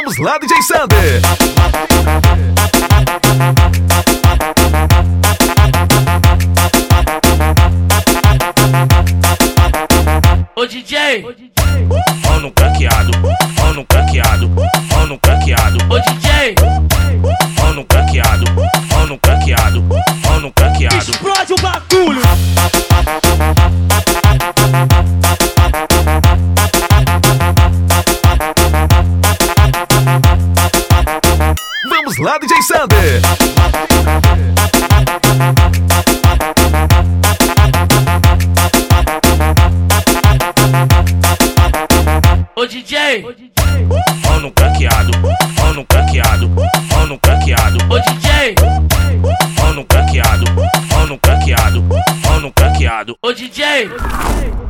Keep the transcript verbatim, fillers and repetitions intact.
Vamos lá, D J Sander. Ô D J, ó no craqueado, ó no craqueado, ó no craqueado. Ô D J, ó no craqueado, ó no craqueado, ó no craqueado. Explode o bagulho. Vamos lá, D J Sander. Ô D J, ó no craqueado, ó no craqueado, ó no craqueado. Ô D J, ó no craqueado, ó no craqueado, ó no craqueado. Ô D J.